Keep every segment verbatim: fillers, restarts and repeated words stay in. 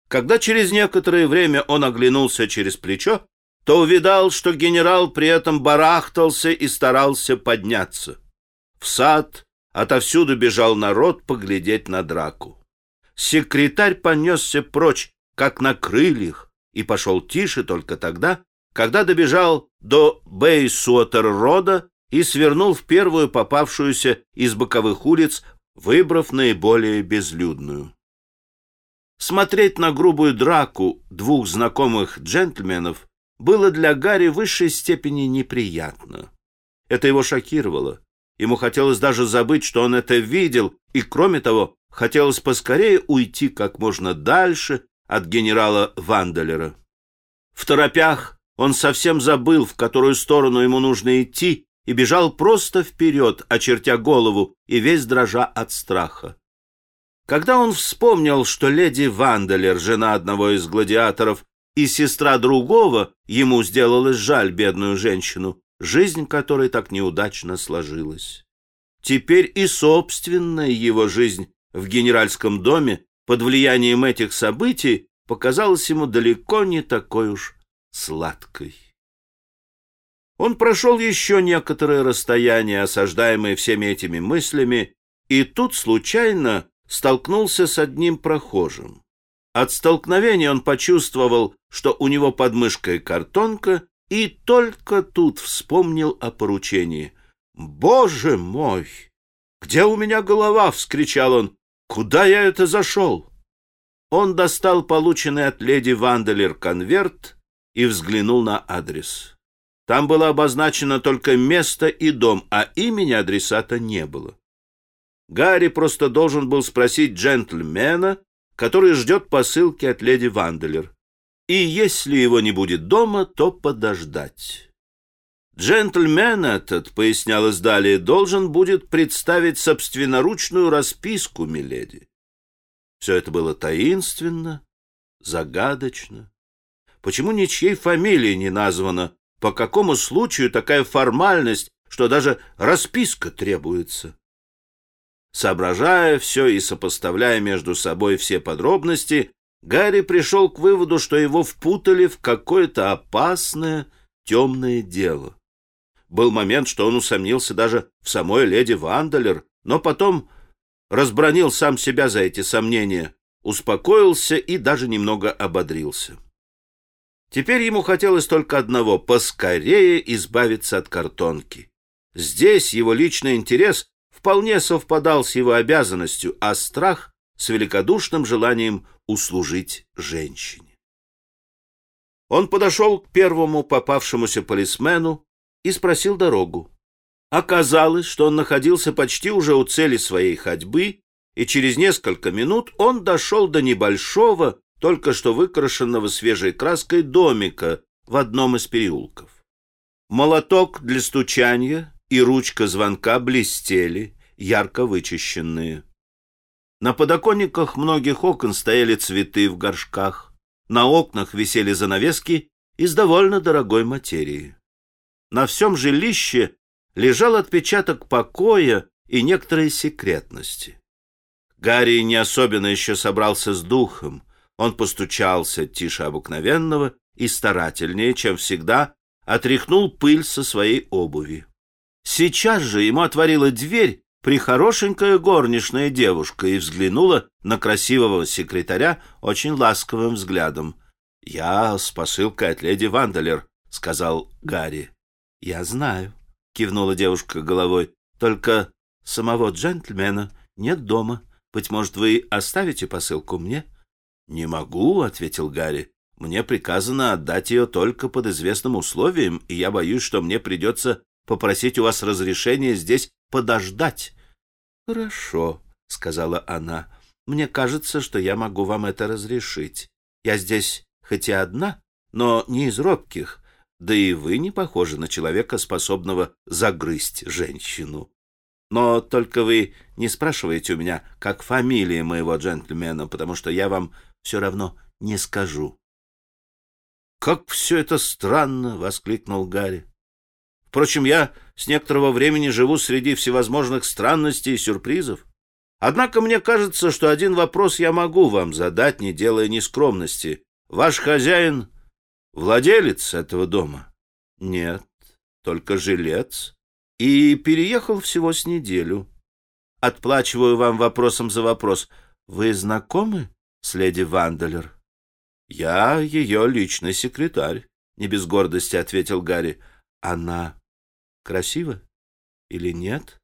Когда через некоторое время он оглянулся через плечо, то увидал, что генерал при этом барахтался и старался подняться. В сад отовсюду бежал народ поглядеть на драку. Секретарь понесся прочь, как на крыльях, и пошел тише только тогда, когда добежал до Бейсуотер-рода и свернул в первую попавшуюся из боковых улиц, выбрав наиболее безлюдную. Смотреть на грубую драку двух знакомых джентльменов было для Гарри в высшей степени неприятно. Это его шокировало. Ему хотелось даже забыть, что он это видел, и, кроме того, хотелось поскорее уйти как можно дальше от генерала Ванделера. В торопях он совсем забыл, в которую сторону ему нужно идти, и бежал просто вперед, очертя голову и весь дрожа от страха. Когда он вспомнил, что леди Ванделер, жена одного из гладиаторов, и сестра другого, ему сделалось жаль бедную женщину, жизнь которой так неудачно сложилась. Теперь и собственная его жизнь в генеральском доме под влиянием этих событий показалась ему далеко не такой уж сладкой. Он прошел еще некоторое расстояние, осаждаемое всеми этими мыслями, и тут случайно столкнулся с одним прохожим. От столкновения он почувствовал, что у него под мышкой картонка, и только тут вспомнил о поручении. «Боже мой! Где у меня голова?» — вскричал он. «Куда я это зашел?» Он достал полученный от леди Ванделер конверт и взглянул на адрес. Там было обозначено только место и дом, а имени адресата не было. Гарри просто должен был спросить джентльмена, который ждет посылки от леди Ванделер. И если его не будет дома, то подождать. Джентльмен этот, пояснялось далее, должен будет представить собственноручную расписку миледи. Все это было таинственно, загадочно. Почему ничьей фамилии не названа? По какому случаю такая формальность, что даже расписка требуется? Соображая все и сопоставляя между собой все подробности, Гарри пришел к выводу, что его впутали в какое-то опасное, темное дело. Был момент, что он усомнился даже в самой леди Ванделер, но потом разбранил сам себя за эти сомнения, успокоился и даже немного ободрился. Теперь ему хотелось только одного — поскорее избавиться от картонки. Здесь его личный интерес вполне совпадал с его обязанностью, а страх — с великодушным желанием услужить женщине. Он подошел к первому попавшемуся полисмену и спросил дорогу. Оказалось, что он находился почти уже у цели своей ходьбы, и через несколько минут он дошел до небольшого, только что выкрашенного свежей краской домика в одном из переулков. Молоток для стучания и ручка звонка блестели, ярко вычищенные. На подоконниках многих окон стояли цветы в горшках, на окнах висели занавески из довольно дорогой материи. На всем жилище лежал отпечаток покоя и некоторой секретности. Гарри не особенно еще собрался с духом. Он постучался тише обыкновенного и старательнее, чем всегда, отряхнул пыль со своей обуви. Сейчас же ему отворила дверь прихорошенькая горничная девушка и взглянула на красивого секретаря очень ласковым взглядом. — Я с посылкой от леди Ванделер, — сказал Гарри. — Я знаю, — кивнула девушка головой, — только самого джентльмена нет дома. Быть может, вы оставите посылку мне? — Не могу, — ответил Гарри. — Мне приказано отдать ее только под известным условием, и я боюсь, что мне придется попросить у вас разрешения здесь подождать. — Хорошо, — сказала она. — Мне кажется, что я могу вам это разрешить. Я здесь хоть и одна, но не из робких, да и вы не похожи на человека, способного загрызть женщину. Но только вы не спрашиваете у меня, как фамилия моего джентльмена, потому что я вам все равно не скажу. — Как все это странно! — воскликнул Гарри. — Впрочем, я с некоторого времени живу среди всевозможных странностей и сюрпризов. Однако мне кажется, что один вопрос я могу вам задать, не делая нескромности. Ваш хозяин владелец этого дома? Нет, только жилец. И переехал всего с неделю. Отплачиваю вам вопросом за вопрос. Вы знакомы с леди Ванделер? Я ее личный секретарь, не без гордости ответил Гарри. Она красива или нет?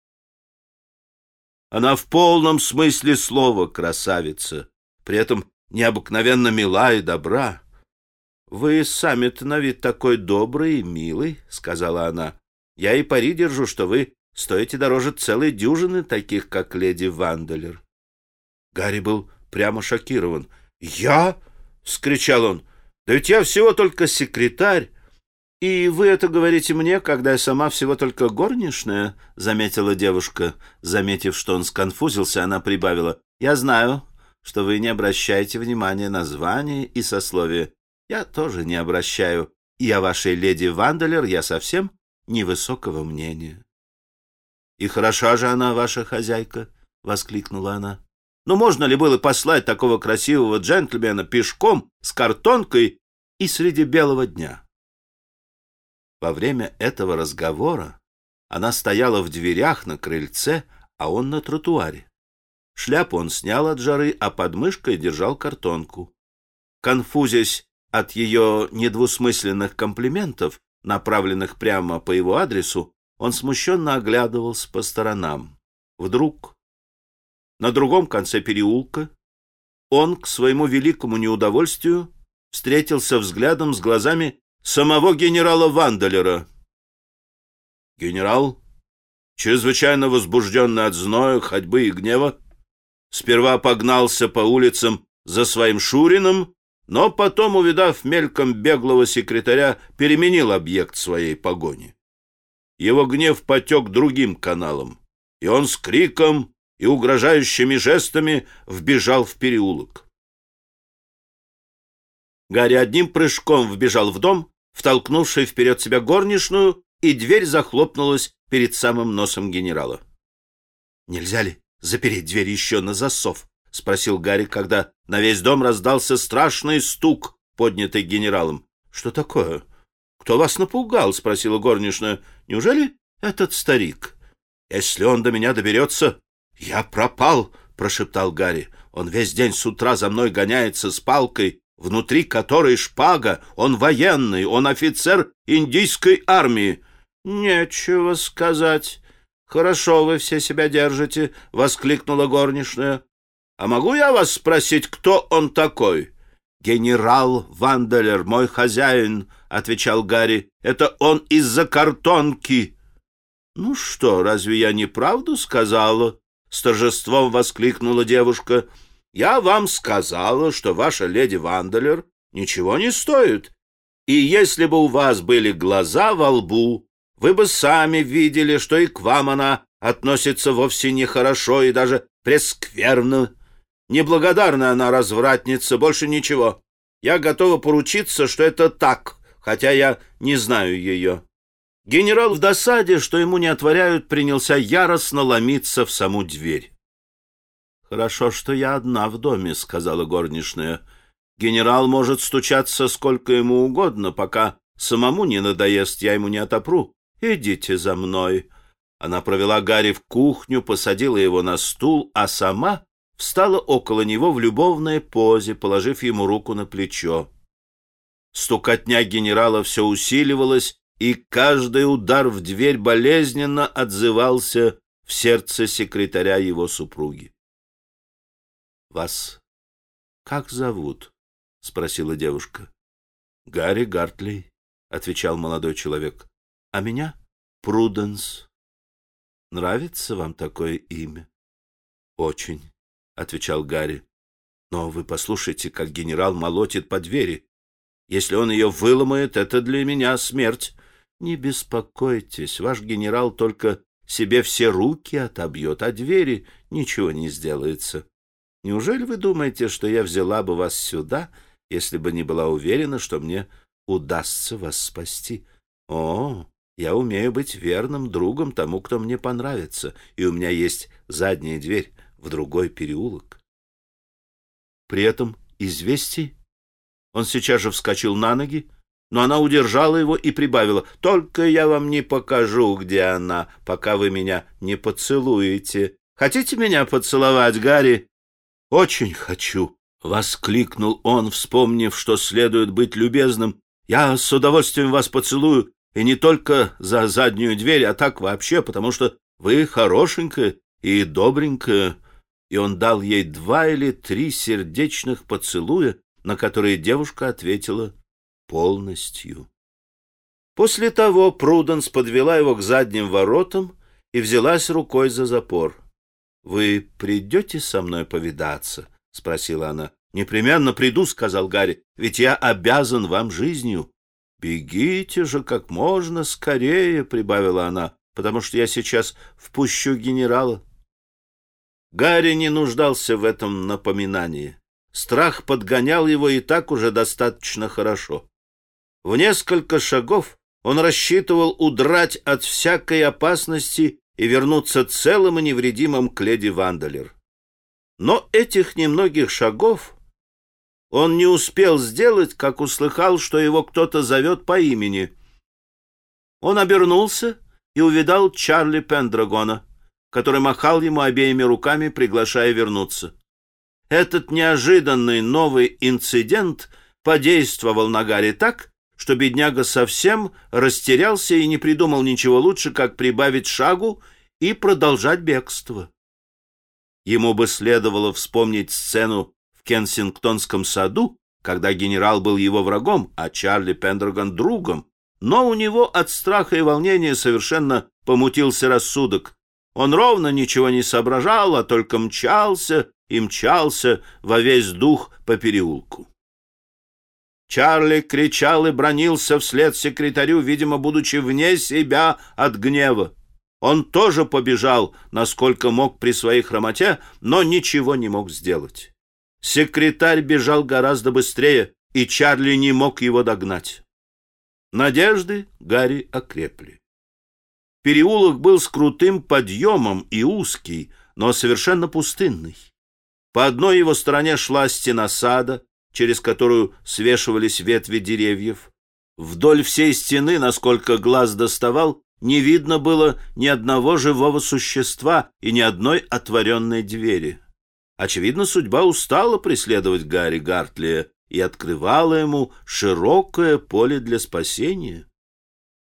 Она в полном смысле слова красавица, при этом необыкновенно мила и добра. Вы сами-то на вид такой добрый и милый, сказала она. Я и пари держу, что вы стоите дороже целой дюжины таких, как леди Ванделер. Гарри был прямо шокирован. «Я?» — вскричал он. «Да ведь я всего только секретарь. И вы это говорите мне, когда я сама всего только горничная?» — заметила девушка. Заметив, что он сконфузился, она прибавила. «Я знаю, что вы не обращаете внимания на звание и сословие. Я тоже не обращаю. И о вашей леди Ванделер я совсем невысокого мнения». «И хороша же она, ваша хозяйка!» — воскликнула она. «Но можно ли было послать такого красивого джентльмена пешком с картонкой и среди белого дня?» Во время этого разговора она стояла в дверях на крыльце, а он на тротуаре. Шляпу он снял от жары, а под мышкой держал картонку. Конфузясь от ее недвусмысленных комплиментов, направленных прямо по его адресу, он смущенно оглядывался по сторонам. Вдруг на другом конце переулка он, к своему великому неудовольствию, встретился взглядом с глазами самого генерала Ванделера. Генерал, чрезвычайно возбужденный от зноя, ходьбы и гнева, сперва погнался по улицам за своим Шурином, но потом, увидав мельком беглого секретаря, переменил объект своей погони. Его гнев потек другим каналом, и он с криком и угрожающими жестами вбежал в переулок. Гарри одним прыжком вбежал в дом, втолкнувший вперед себя горничную, и дверь захлопнулась перед самым носом генерала. «Нельзя ли запереть дверь еще на засов?» — спросил Гарри, когда на весь дом раздался страшный стук, поднятый генералом. «Что такое? Кто вас напугал?» — спросила горничная. «Неужели этот старик? Если он до меня доберется, я пропал!» — прошептал Гарри. «Он весь день с утра за мной гоняется с палкой, внутри которой шпага. Он военный, он офицер индийской армии». «Нечего сказать. Хорошо вы все себя держите», — воскликнула горничная. «А могу я вас спросить, кто он такой?» «Генерал Ванделер, мой хозяин», — отвечал Гарри. «Это он из-за картонки». «Ну что, разве я неправду сказала?» — с торжеством воскликнула девушка. «Я вам сказала, что ваша леди Ванделер ничего не стоит. И если бы у вас были глаза во лбу, вы бы сами видели, что и к вам она относится вовсе нехорошо и даже прескверно. Неблагодарная она развратница, больше ничего. Я готова поручиться, что это так, хотя я не знаю ее». Генерал в досаде, что ему не отворяют, принялся яростно ломиться в саму дверь. «Хорошо, что я одна в доме», — сказала горничная. «Генерал может стучаться сколько ему угодно, пока самому не надоест, я ему не отопру. Идите за мной». Она провела Гарри в кухню, посадила его на стул, а сама встала около него в любовной позе, положив ему руку на плечо. Стукотня генерала все усиливалась, и каждый удар в дверь болезненно отзывался в сердце секретаря его супруги. «Вас как зовут?» — спросила девушка. «Гарри Гартлей», — отвечал молодой человек. «А меня Пруденс. Нравится вам такое имя?» «Очень», — отвечал Гарри. «Но вы послушайте, как генерал молотит по двери. Если он ее выломает, это для меня смерть». «Не беспокойтесь, ваш генерал только себе все руки отобьет, а двери ничего не сделается. Неужели вы думаете, что я взяла бы вас сюда, если бы не была уверена, что мне удастся вас спасти? О, Я умею быть верным другом тому, кто мне понравится, и у меня есть задняя дверь в другой переулок. При этом известии он сейчас же вскочил на ноги, но она удержала его и прибавила: «Только я вам не покажу, где она, пока вы меня не поцелуете. Хотите меня поцеловать, Гарри?» «Очень хочу», — воскликнул он, вспомнив, что следует быть любезным. «Я с удовольствием вас поцелую, и не только за заднюю дверь, а так вообще, потому что вы хорошенькая и добренькая». И он дал ей два или три сердечных поцелуя, на которые девушка ответила полностью. После того Пруденс подвела его к задним воротам и взялась рукой за запор. «Вы придете со мной повидаться?» — спросила она. «Непременно приду», — сказал Гарри, — «ведь я обязан вам жизнью». «Бегите же как можно скорее», — прибавила она, — «потому что я сейчас впущу генерала». Гарри не нуждался в этом напоминании. Страх подгонял его и так уже достаточно хорошо. В несколько шагов он рассчитывал удрать от всякой опасности и вернуться целым и невредимым к леди Ванделер. Но этих немногих шагов он не успел сделать, как услыхал, что его кто-то зовет по имени. Он обернулся и увидал Чарли Пендрагона, который махал ему обеими руками, приглашая вернуться. Этот неожиданный новый инцидент подействовал на Гарри так, что бедняга совсем растерялся и не придумал ничего лучше, как прибавить шагу и продолжать бегство. Ему бы следовало вспомнить сцену в Кенсингтонском саду, когда генерал был его врагом, а Чарли Пендрагон — другом, но у него от страха и волнения совершенно помутился рассудок. Он ровно ничего не соображал, а только мчался и мчался во весь дух по переулку. Чарли кричал и бранился вслед секретарю, видимо, будучи вне себя от гнева. Он тоже побежал, насколько мог при своей хромоте, но ничего не мог сделать. Секретарь бежал гораздо быстрее, и Чарли не мог его догнать. Надежды Гарри окрепли. Переулок был с крутым подъемом и узкий, но совершенно пустынный. По одной его стороне шла стена сада, через которую свешивались ветви деревьев. Вдоль всей стены, насколько глаз доставал, не видно было ни одного живого существа и ни одной отворенной двери. Очевидно, судьба устала преследовать Гарри Гартлия и открывала ему широкое поле для спасения.